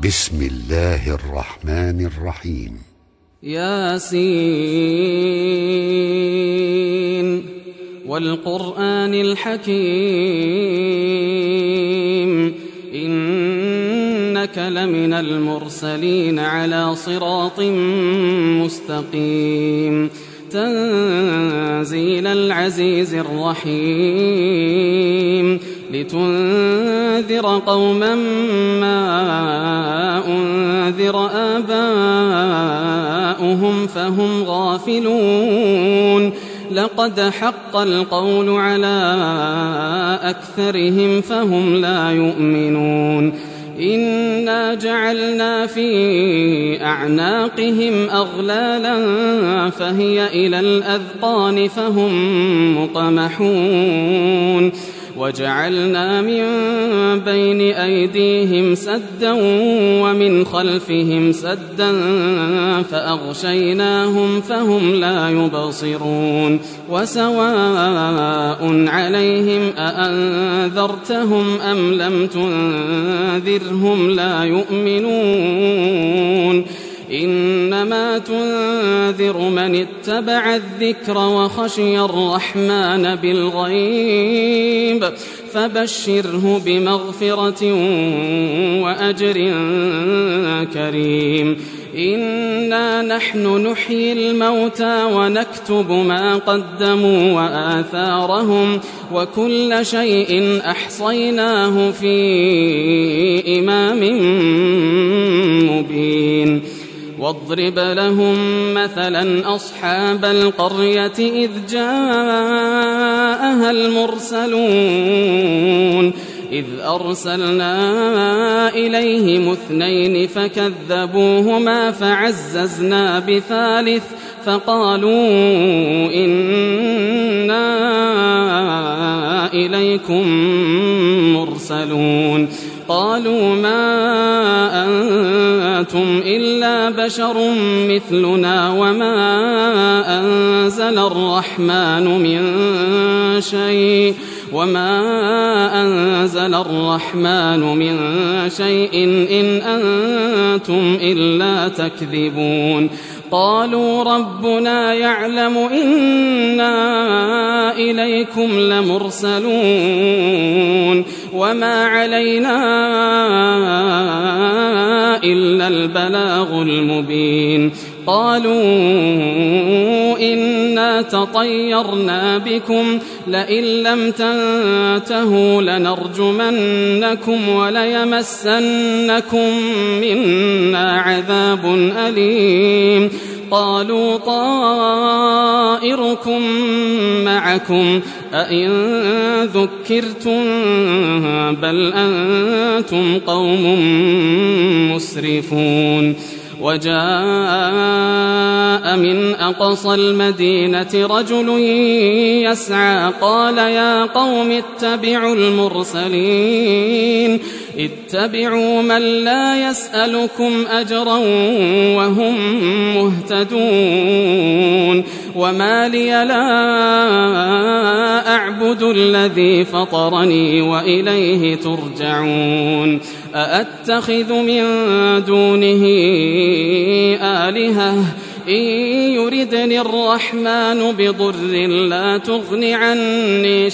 بسم الله الرحمن الرحيم. ياسين والقرآن الحكيم إنك لمن المرسلين على صراط مستقيم تنزيل العزيز الرحيم لتنذر قوما ما أنذر آباؤهم فهم غافلون لقد حق القول على أكثرهم فهم لا يؤمنون إنا جعلنا في أعناقهم أغلالا فهي إلى الأذقان فهم مقمحون وجعلنا من بين أيديهم سدا ومن خلفهم سدا فأغشيناهم فهم لا يبصرون وسواء عليهم أأنذرتهم أم لم تنذرهم لا يؤمنون إنما تنذر من اتبع الذكر وخشي الرحمن بالغيب فبشره بمغفرة وأجر كريم إنا نحن نحيي الموتى ونكتب ما قدموا وآثارهم وكل شيء أحصيناه في إمام مبين واضرب لهم مثلا أصحاب القرية إذ جاءها المرسلون إذ أرسلنا إليهم 2 فكذبوهما فعززنا بثالث فقالوا إنا إليكم مرسلون قالوا ما أنتم إلا بشر مثلنا وما أنزل الرحمن من شيء إن أنتم إلا تكذبون قالوا ربنا يعلم إنا إليكم لمرسلون وما علينا إلا البلاغ المبين قالوا إنا تطيرنا بكم لئن لم تنتهوا لنرجمنكم وليمسنكم منا عذاب أليم قالوا طائركم معكم أئن ذكرتم بل أنتم قوم مسرفون وجاء من أقصى المدينة رجل يسعى قال يا قوم اتبعوا المرسلين اتبعوا من لا يسألكم أجرا وهم مهتدون وما لي لا أعبد الذي فطرني وإليه ترجعون أأتخذ من دونه آلهة إن يردني الرحمن بضر لا تغن عني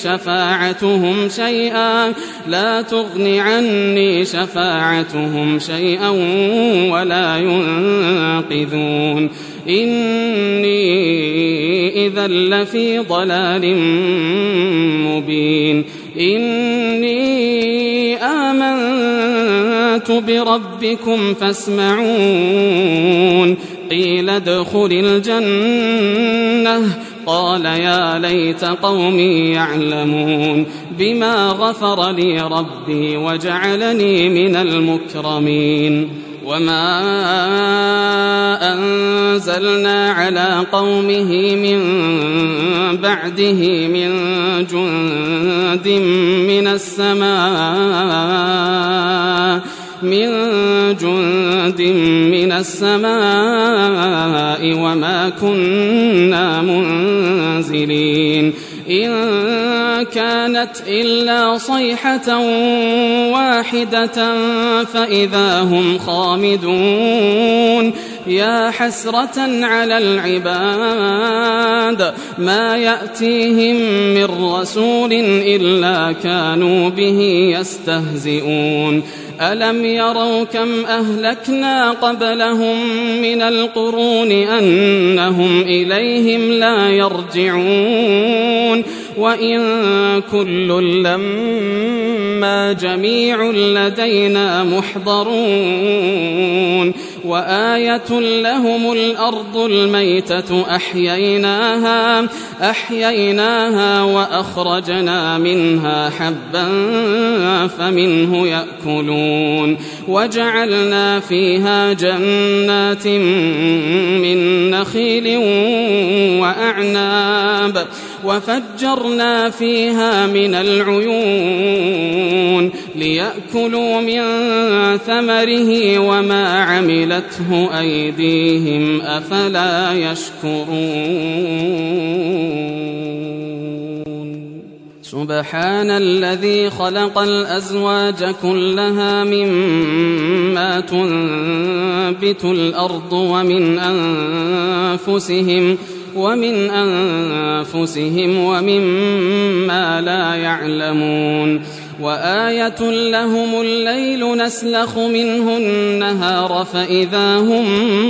شفاعتهم شيئا ولا ينقذون إني إذا لفي ضلال مبين إني آمنت بربكم فاسمعون قيل ادخل الجنة قال يا ليت قومي يعلمون بما غفر لي ربي وجعلني من المكرمين وما أنزلنا على قومه من بعده من جند من السماء وما كنا منزلين إن كانت إلا صيحة واحدة فإذا هم خامدون يا حسرة على العباد ما يأتيهم من رسول إلا كانوا به يستهزئون ألم يروا كم أهلكنا قبلهم من القرون أنهم إليهم لا يرجعون وإن كل لما جميع لدينا محضرون وآية لهم الأرض الميتة أحييناها وأخرجنا منها حبا فمنه يأكلون وجعلنا فيها جنات من نخيل وأعناب وفجرنا فيها من العيون ليأكلوا من ثمره وما عملته أيديهم أفلا يشكرون سبحان الذي خلق الأزواج كلها مما تنبت الأرض ومن أنفسهم ومما لا يعلمون وآية لهم الليل نسلخ منه النهار فإذا هم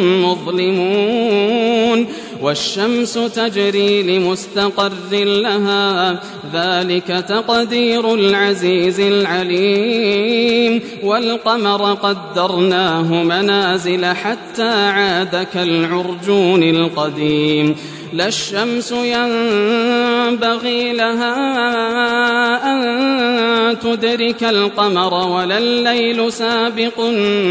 مظلمون والشمس تجري لمستقر لها ذلك تقدير العزيز العليم والقمر قدرناه منازل حتى عاد كالعرجون القديم لا الشمس ينبغي لها أن تدرك القمر ولا الليل سابق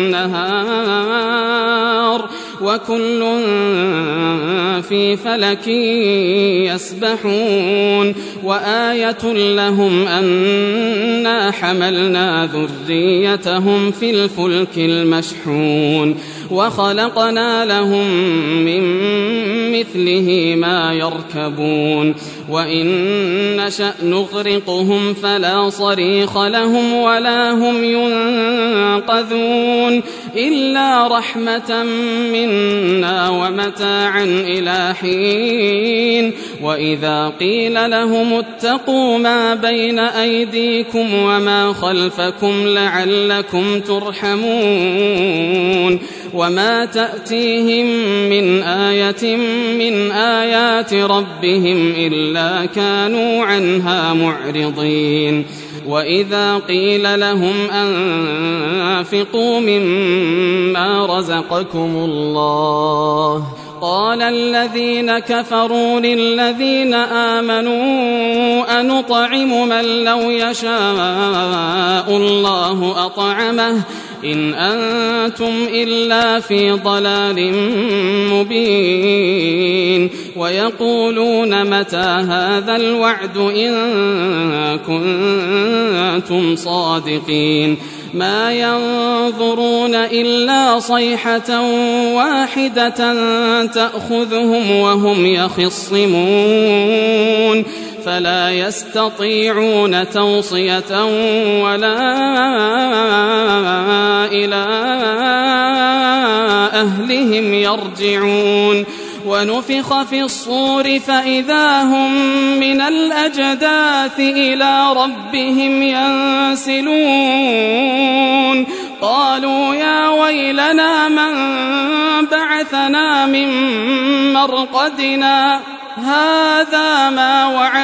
النهار وكل في فلك يسبحون وآية لهم أنا حملنا ذريتهم في الفلك المشحون وخلقنا لهم من مثله ما يركبون وإن نشأ نغرقهم فلا صريخ لهم ولا هم ينقذون إلا رحمة منا ومتاعا إلى حين وإذا قيل لهم اتقوا ما بين أيديكم وما خلفكم لعلكم ترحمون وما تأتيهم من آية من آيات ربهم إلا كانوا عنها معرضين وإذا قيل لهم أنفقوا مما رزقكم الله قال الذين كفروا للذين آمنوا أنطعم من لو يشاء الله أطعمه إن أنتم إلا في ضلال مبين ويقولون متى هذا الوعد إن كنتم صادقين ما ينظرون إلا صيحة واحدة تأخذهم وهم يخصمون فلا يستطيعون توصية ولا إلى أهلهم يرجعون ونفخ في الصور فإذا هم من الأجداث إلى ربهم ينسلون قالوا يا ويلنا من بعثنا من مرقدنا هذا ما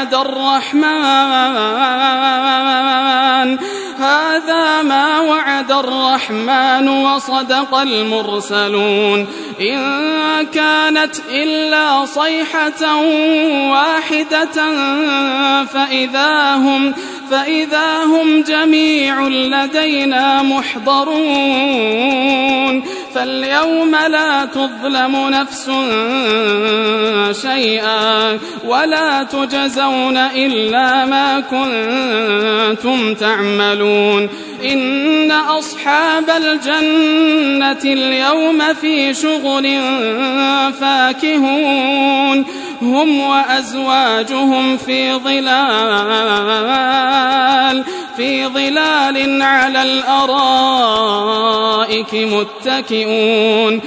وعد الرحمن وصدق المرسلون إن كانت إلا صيحة واحدة فإذا هم جميع لدينا محضرون فاليوم لا تظلم نفس شيئا ولا تجزون إلا ما كنتم تعملون إن أصحاب الجنة اليوم في شغل فاكهون هم وأزواجهم في ظلال على الأرائك متكئون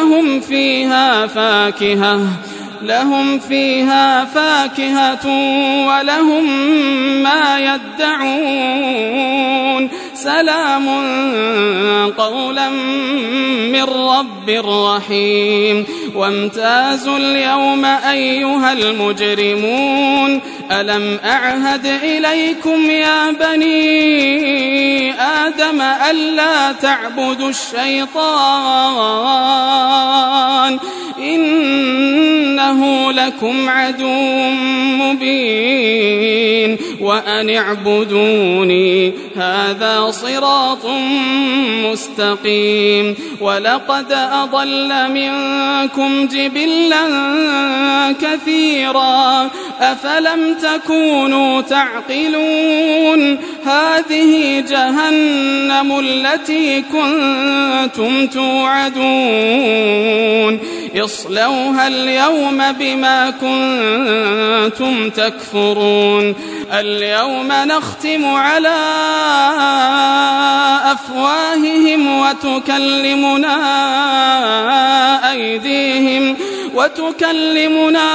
لهم فيها فاكهة ولهم ما يدعون سلام قولا من رب رحيم وامتازوا اليوم أيها المجرمون ألم أعهد إليكم يا بني آدم ألا تعبدوا الشيطان إنه لكم عدو مبين وأن اعبدوني هذا صراط مستقيم ولقد أضل منكم جبلا كثيرا أفلم تكونوا تعقلون هذه جهنم التي كنتم توعدون اصلوها اليوم بما كنتم تكفرون اليوم نختم على أفواههم وتكلمنا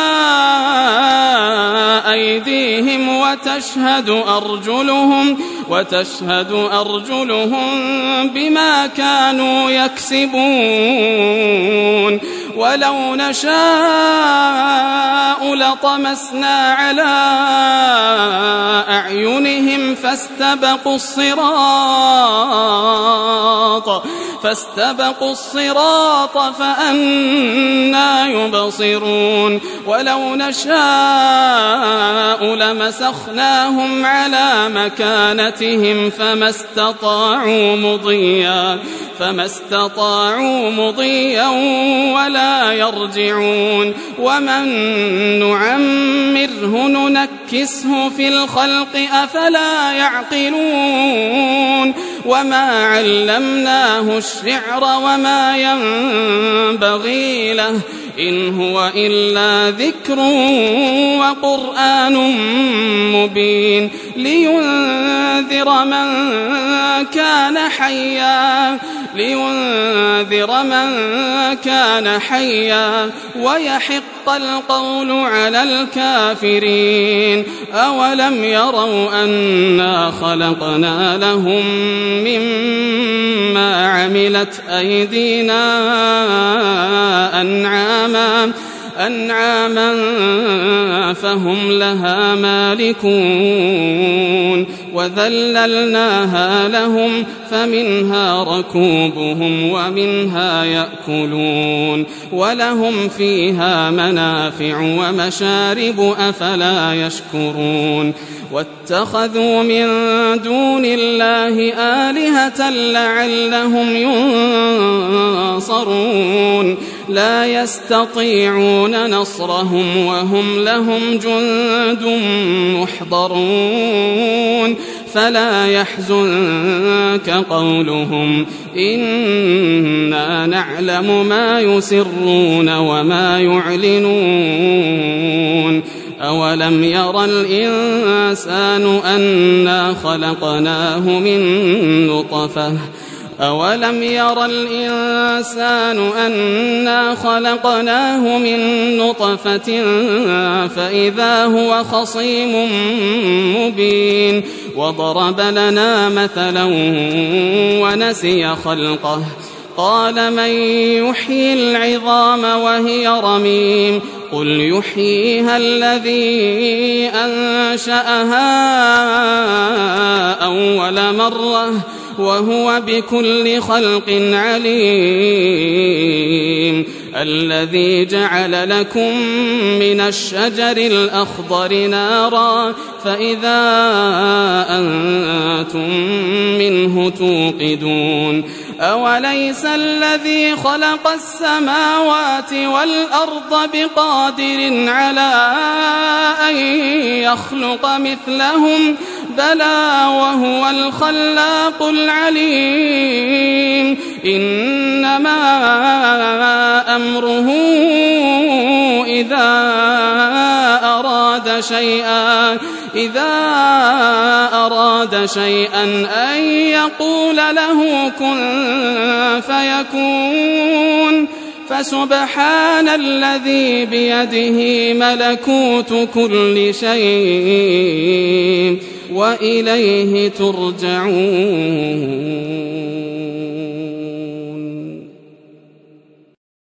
أيديهم وتشهد أرجلهم بما كانوا يكسبون ولو نشاء لطمسنا على أعينهم فاستبقوا الصراط فأنى يبصرون ولو نشاء لمسخناهم على مكانتهم فما استطاعوا مضيا ولا يرجعون ومن نعمره ننكسه في الخلق أفلا يعقلون وما علمناه الشعر وما ينبغي له إن هو إلا ذكر وقرآن مبين لينذر من كان حيا ويحق القول على الكافرين أولم يروا أنا خلقنا لهم مما عملت أيدينا أنعاما فهم لها مالكون وذللناها لهم فمنها ركوبهم ومنها يأكلون ولهم فيها منافع ومشارب أفلا يشكرون واتخذوا من دون الله آلهة لعلهم ينصرون لا يستطيعون نصرهم وهم لهم جند محضرون فلا يحزنك قولهم إنا نعلم ما يسرون وما يعلنون أولم ير الإنسان أنا خلقناه من نطفة فإذا هو خصيم مبين وضرب لنا مثلا ونسي خلقه قال من يحيي العظام وهي رميم قل يحييها الذي أنشأها أول مرة وهو بكل خلق عليم الذي جعل لكم من الشجر الأخضر نارا فإذا أنتم منه توقدون أوليس الذي خلق السماوات والأرض بقادر على أن يخلق مثلهم بلى وهو الخلاق العليم إنما أمره إذا أراد شيئا أن يقول له كن فيكون فسبحان الذي بيده ملكوت كل شيء وإليه ترجعون.